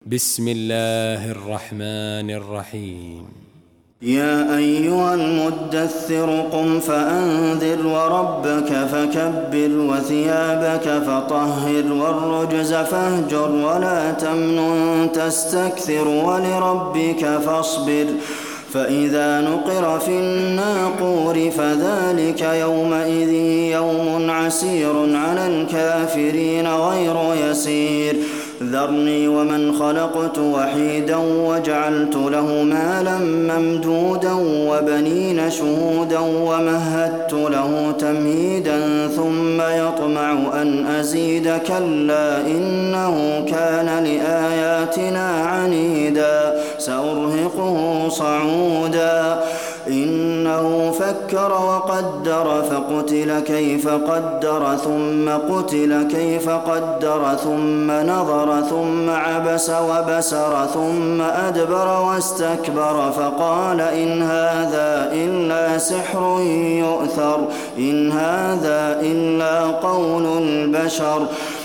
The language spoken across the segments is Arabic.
بسم الله الرحمن الرحيم. يا أيها المدثر قم فأنذر وربك فكبر وثيابك فطهر والرجز فاهجر ولا تمنن تستكثر ولربك فاصبر فإذا نقر في الناقور فذلك يومئذ يوم عسير على الكافرين غير يسير ذرني ومن خلقت وحيدا وجعلت له مالا ممدودا وبنين شهودا ومهدت له تمهيدا ثم يطمع أن أزيد كلا إنه كان لآياتنا عنيدا سأرهقه صعودا إنه فكر وقدر فقتل كيف قدر ثم قتل كيف قدر ثم نظر ثم عبس وبسر ثم أدبر واستكبر فقال إن هذا إلا سحر يؤثر إن هذا إلا قول البشر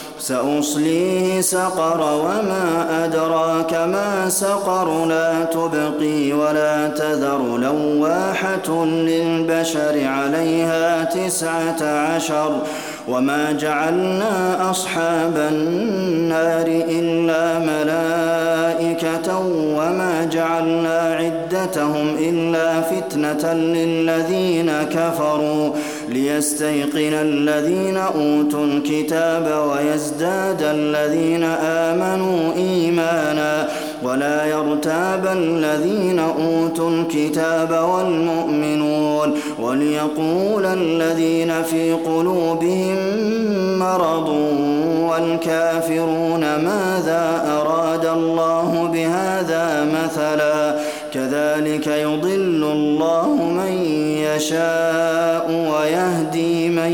سأصليه سقر وما أدراك ما سقر لا تبقي ولا تذر لواحة للبشر عليها 19 وما جعلنا أصحاب النار إلا ملائكة وما جعلنا عدتهم إلا فتنة للذين كفروا ليستيقن الذين أوتوا الكتاب ويزداد الذين آمنوا إيمانا ولا يرتاب الذين أوتوا الكتاب والمؤمنون وليقول الذين في قلوبهم مرض والكافرون ماذا أراد الله بهذا مثلا كذلك يضل الله من يشاء ويهدي من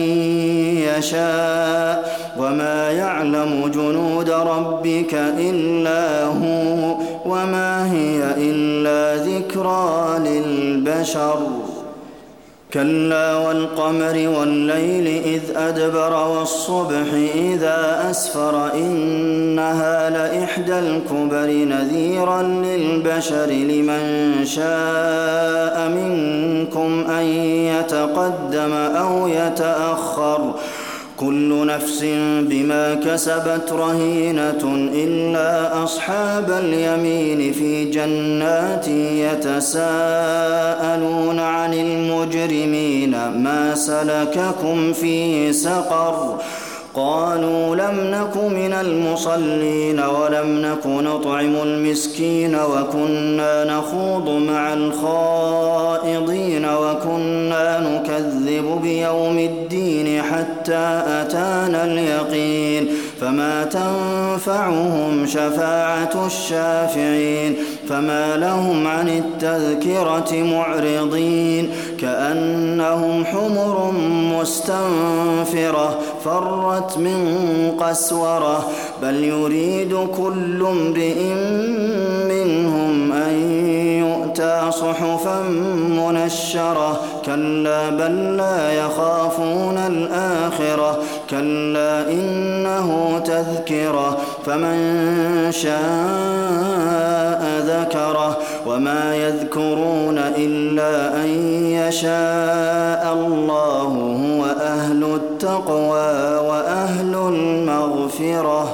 يشاء وما يعلم جنود ربك إلا هو وما هي إلا ذكرى للبشر كلا والقمر والليل إذ أدبر والصبح إذا أسفر إنها لإحدى الكبر نذيرا للبشر لمن شاء منكم أن يتقدم أو يتأخر كل نفس بما كسبت رهينة إلا أصحاب اليمين في جنات يتساءلون عن المجرمين ما سلككم في سقر قالوا لم نك من المصلين ولم نك نطعم المسكين وكنا نخوض مع الخائضين وكنا نكذب بيوم الدين حتى أتانا اليقين فما تنفعهم شفاعة الشافعين فما لهم عن التذكرة معرضين كأنهم حمر مستنفرة فرت من قسورة بل يريد كل امرئ منهم أن يؤتى صحفا منشرة كلا بل لا يخافون الآخرة كلا إنه تذكرة فمن شاء ذكره وما يذكرون إلا أن يشاء الله هو أهل التقوى وأهل المغفرة